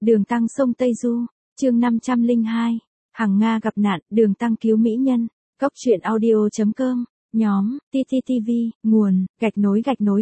Đường Tăng sông Tây Du, chương 502, Hằng Nga gặp nạn, Đường Tăng cứu mỹ nhân, Cóc truyện audio.com, nhóm, TTTV, nguồn, gạch nối.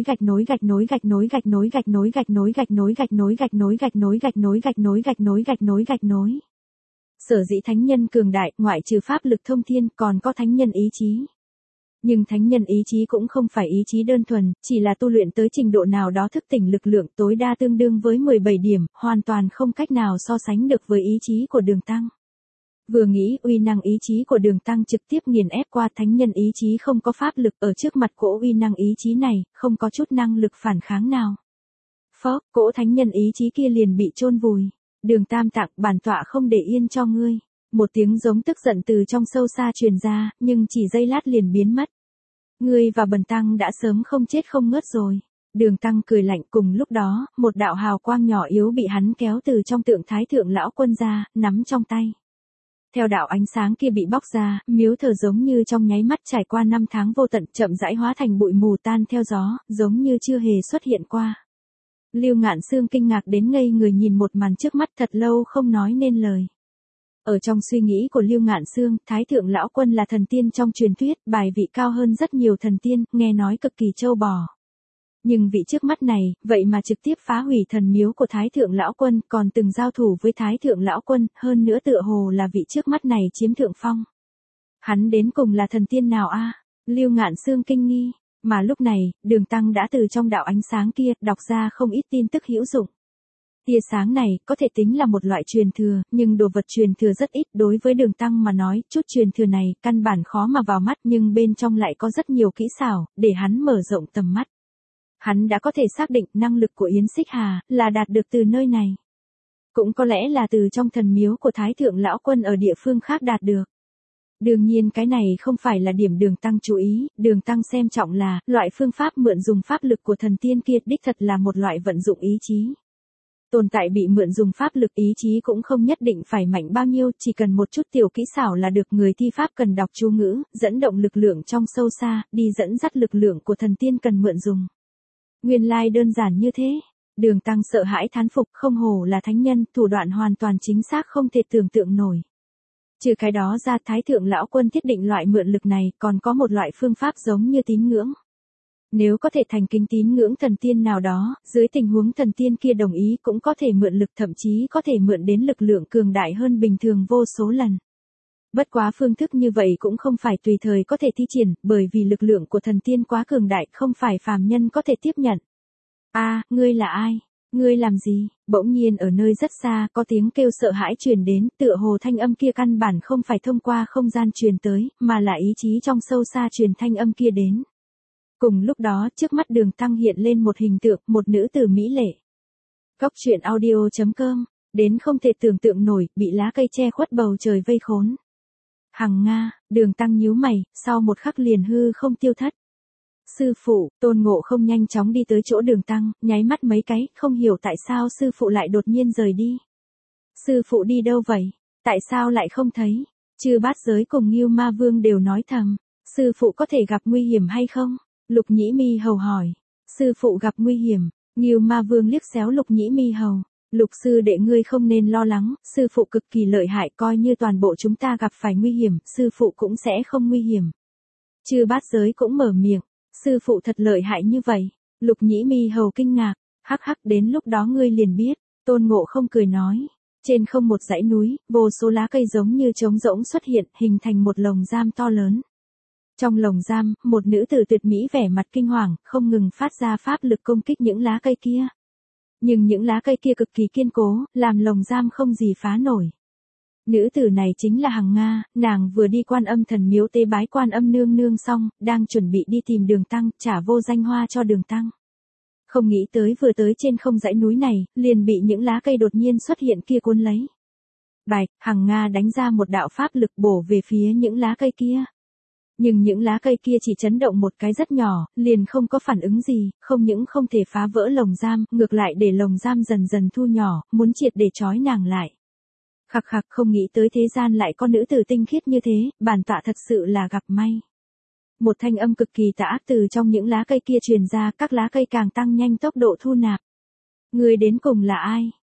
Sở dĩ thánh nhân cường đại, ngoại trừ pháp lực thông thiên, còn có thánh nhân ý chí. Nhưng thánh nhân ý chí cũng không phải ý chí đơn thuần, chỉ là tu luyện tới trình độ nào đó thức tỉnh lực lượng tối đa tương đương với 17 điểm, hoàn toàn không cách nào so sánh được với ý chí của Đường Tăng. Vừa nghĩ uy năng ý chí của Đường Tăng trực tiếp nghiền ép qua thánh nhân ý chí không có pháp lực ở trước mặt cỗ uy năng ý chí này, không có chút năng lực phản kháng nào. Phó, cỗ thánh nhân ý chí kia liền bị chôn vùi. Đường Tam Tạng, bản tọa không để yên cho ngươi. Một tiếng giống tức giận từ trong sâu xa truyền ra, nhưng chỉ giây lát liền biến mất. Ngươi và Bần Tăng đã sớm không chết không ngớt rồi. Đường Tăng cười lạnh, cùng lúc đó, một đạo hào quang nhỏ yếu bị hắn kéo từ trong tượng Thái Thượng Lão Quân ra, nắm trong tay. Theo đạo ánh sáng kia bị bóc ra, miếu thờ giống như trong nháy mắt trải qua 5 tháng vô tận, chậm rãi hóa thành bụi mù tan theo gió, giống như chưa hề xuất hiện qua. Lưu Ngạn Xương kinh ngạc đến ngây người nhìn một màn trước mắt thật lâu không nói nên lời. Ở trong suy nghĩ của Lưu Ngạn Xương, Thái Thượng Lão Quân là thần tiên trong truyền thuyết, bài vị cao hơn rất nhiều thần tiên, nghe nói cực kỳ trâu bò. Nhưng vị trước mắt này, vậy mà trực tiếp phá hủy thần miếu của Thái Thượng Lão Quân, còn từng giao thủ với Thái Thượng Lão Quân, hơn nữa tựa hồ là vị trước mắt này chiếm thượng phong. Hắn đến cùng là thần tiên nào a? Lưu Ngạn Xương kinh nghi, mà lúc này, Đường Tăng đã từ trong đạo ánh sáng kia, đọc ra không ít tin tức hữu dụng. Tia sáng này, có thể tính là một loại truyền thừa, nhưng đồ vật truyền thừa rất ít, đối với Đường Tăng mà nói, chút truyền thừa này, căn bản khó mà vào mắt, nhưng bên trong lại có rất nhiều kỹ xảo, để hắn mở rộng tầm mắt. Hắn đã có thể xác định năng lực của Yến Xích Hà, là đạt được từ nơi này. Cũng có lẽ là từ trong thần miếu của Thái Thượng Lão Quân ở địa phương khác đạt được. Đương nhiên cái này không phải là điểm Đường Tăng chú ý, Đường Tăng xem trọng là, loại phương pháp mượn dùng pháp lực của thần tiên kia đích thật là một loại vận dụng ý chí. Tồn tại bị mượn dùng pháp lực ý chí cũng không nhất định phải mạnh bao nhiêu, chỉ cần một chút tiểu kỹ xảo là được. Người thi pháp cần đọc chú ngữ, dẫn động lực lượng trong sâu xa, đi dẫn dắt lực lượng của thần tiên cần mượn dùng. Nguyên lai đơn giản như thế. Đường Tăng sợ hãi thán phục, không hổ là thánh nhân, thủ đoạn hoàn toàn chính xác không thể tưởng tượng nổi. Trừ cái đó ra, Thái Thượng Lão Quân thiết định loại mượn lực này, còn có một loại phương pháp giống như tín ngưỡng. Nếu có thể thành kính tín ngưỡng thần tiên nào đó, dưới tình huống thần tiên kia đồng ý cũng có thể mượn lực, thậm chí có thể mượn đến lực lượng cường đại hơn bình thường vô số lần. Bất quá phương thức như vậy cũng không phải tùy thời có thể thi triển, bởi vì lực lượng của thần tiên quá cường đại, không phải phàm nhân có thể tiếp nhận. Ngươi là ai? Ngươi làm gì? Bỗng nhiên ở nơi rất xa, có tiếng kêu sợ hãi truyền đến, tựa hồ thanh âm kia căn bản không phải thông qua không gian truyền tới, mà là ý chí trong sâu xa truyền thanh âm kia đến. Cùng lúc đó, trước mắt Đường Tăng hiện lên một hình tượng, một nữ tử mỹ lệ. Cóc truyện audio.com, đến không thể tưởng tượng nổi, bị lá cây che khuất bầu trời vây khốn. Hằng Nga, Đường Tăng nhíu mày, sau một khắc liền hư không tiêu thất. Sư phụ, Tôn Ngộ Không nhanh chóng đi tới chỗ Đường Tăng, nháy mắt mấy cái, không hiểu tại sao sư phụ lại đột nhiên rời đi. Sư phụ đi đâu vậy? Tại sao lại không thấy? Chư Bát Giới cùng Ngưu Ma Vương đều nói thầm, sư phụ có thể gặp nguy hiểm hay không? Lục Nhĩ Mi Hầu hỏi, sư phụ gặp nguy hiểm. Ngưu Ma Vương liếc xéo Lục Nhĩ Mi Hầu. Lục sư đệ ngươi không nên lo lắng, sư phụ cực kỳ lợi hại, coi như toàn bộ chúng ta gặp phải nguy hiểm, sư phụ cũng sẽ không nguy hiểm. Chư Bát Giới cũng mở miệng, sư phụ thật lợi hại như vậy. Lục Nhĩ Mi Hầu kinh ngạc, hắc hắc, đến lúc đó ngươi liền biết. Tôn Ngộ Không cười nói, trên không một dãy núi, vô số lá cây giống như trống rỗng xuất hiện, hình thành một lồng giam to lớn. Trong lồng giam, một nữ tử tuyệt mỹ vẻ mặt kinh hoàng, không ngừng phát ra pháp lực công kích những lá cây kia. Nhưng những lá cây kia cực kỳ kiên cố, làm lồng giam không gì phá nổi. Nữ tử này chính là Hằng Nga, nàng vừa đi Quan Âm thần miếu tế bái Quan Âm nương nương xong, đang chuẩn bị đi tìm Đường Tăng, trả vô danh hoa cho Đường Tăng. Không nghĩ tới vừa tới trên không dãy núi này, liền bị những lá cây đột nhiên xuất hiện kia cuốn lấy. Bạch, Hằng Nga đánh ra một đạo pháp lực bổ về phía những lá cây kia. Nhưng những lá cây kia chỉ chấn động một cái rất nhỏ, liền không có phản ứng gì, không những không thể phá vỡ lồng giam, ngược lại để lồng giam dần dần thu nhỏ, muốn triệt để trói nàng lại. Khặc khặc, không nghĩ tới thế gian lại có nữ tử tinh khiết như thế, bản tọa thật sự là gặp may. Một thanh âm cực kỳ tà ác từ trong những lá cây kia truyền ra, các lá cây càng tăng nhanh tốc độ thu nạp. Người đến cùng là ai?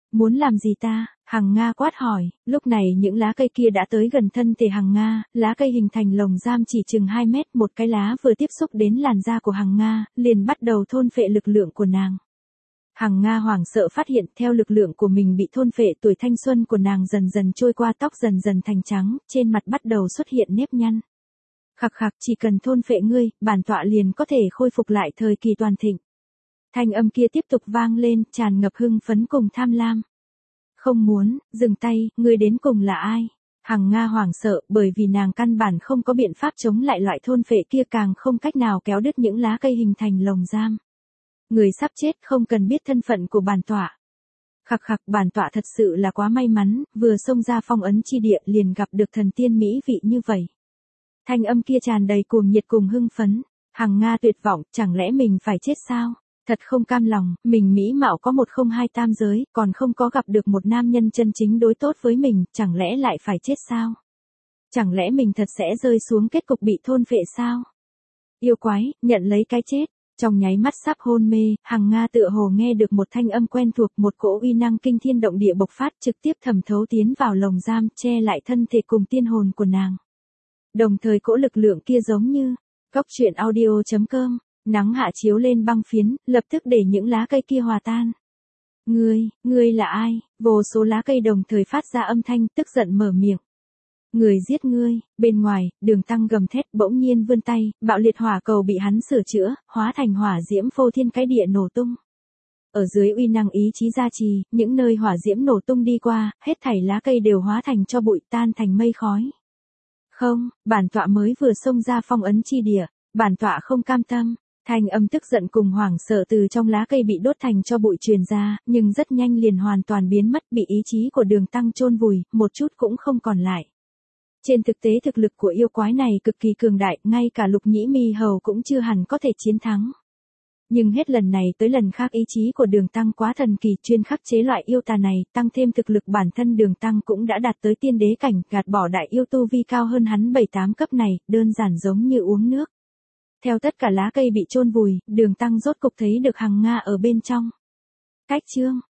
Muốn làm gì ta? Hằng Nga quát hỏi, lúc này những lá cây kia đã tới gần thân thể Hằng Nga, lá cây hình thành lồng giam chỉ chừng 2 mét, một cái lá vừa tiếp xúc đến làn da của Hằng Nga, liền bắt đầu thôn phệ lực lượng của nàng. Hằng Nga hoảng sợ phát hiện theo lực lượng của mình bị thôn phệ, tuổi thanh xuân của nàng dần dần trôi qua, tóc dần dần thành trắng, trên mặt bắt đầu xuất hiện nếp nhăn. Khặc khặc, chỉ cần thôn phệ ngươi, bản tọa liền có thể khôi phục lại thời kỳ toàn thịnh. Thanh âm kia tiếp tục vang lên, tràn ngập hưng phấn cùng tham lam. Không muốn, dừng tay, ngươi đến cùng là ai? Hằng Nga hoảng sợ, bởi vì nàng căn bản không có biện pháp chống lại loại thôn phệ kia, càng không cách nào kéo đứt những lá cây hình thành lồng giam. Người sắp chết không cần biết thân phận của bản tọa. Khặc khặc, bản tọa thật sự là quá may mắn, vừa xông ra phong ấn chi địa liền gặp được thần tiên mỹ vị như vậy. Thanh âm kia tràn đầy cuồng nhiệt cùng hưng phấn. Hằng Nga tuyệt vọng, chẳng lẽ mình phải chết sao? Thật không cam lòng, mình mỹ mạo có 102 tam giới, còn không có gặp được một nam nhân chân chính đối tốt với mình, chẳng lẽ lại phải chết sao? Chẳng lẽ mình thật sẽ rơi xuống kết cục bị thôn phệ sao? Yêu quái, nhận lấy cái chết. Trong nháy mắt sắp hôn mê, Hằng Nga tựa hồ nghe được một thanh âm quen thuộc, một cỗ uy năng kinh thiên động địa bộc phát, trực tiếp thẩm thấu tiến vào lồng giam, che lại thân thể cùng tiên hồn của nàng. Đồng thời cỗ lực lượng kia giống như góc truyện audio.com, nắng hạ chiếu lên băng phiến, lập tức để những lá cây kia hòa tan. Ngươi là ai? Vô số lá cây đồng thời phát ra âm thanh, tức giận mở miệng. Người giết ngươi. Bên ngoài, Đường Tăng gầm thét, bỗng nhiên vươn tay, bạo liệt hỏa cầu bị hắn sửa chữa, hóa thành hỏa diễm phô thiên cái địa nổ tung. Ở dưới uy năng ý chí gia trì, những nơi hỏa diễm nổ tung đi qua, hết thảy lá cây đều hóa thành tro bụi, tan thành mây khói. Không, bản tọa mới vừa xông ra phong ấn chi địa, bản tọa không cam tâm. Thanh âm tức giận cùng hoảng sợ từ trong lá cây bị đốt thành tro bụi truyền ra, nhưng rất nhanh liền hoàn toàn biến mất, bị ý chí của Đường Tăng chôn vùi, một chút cũng không còn lại. Trên thực tế thực lực của yêu quái này cực kỳ cường đại, ngay cả Lục Nhĩ Mi Hầu cũng chưa hẳn có thể chiến thắng. Nhưng hết lần này tới lần khác ý chí của Đường Tăng quá thần kỳ, chuyên khắc chế loại yêu tà này, tăng thêm thực lực bản thân Đường Tăng cũng đã đạt tới tiên đế cảnh, gạt bỏ đại yêu tu vi cao hơn hắn 7-8 cấp này, đơn giản giống như uống nước. Theo tất cả lá cây bị chôn vùi, Đường Tăng rốt cục thấy được Hằng Nga ở bên trong. Cách chương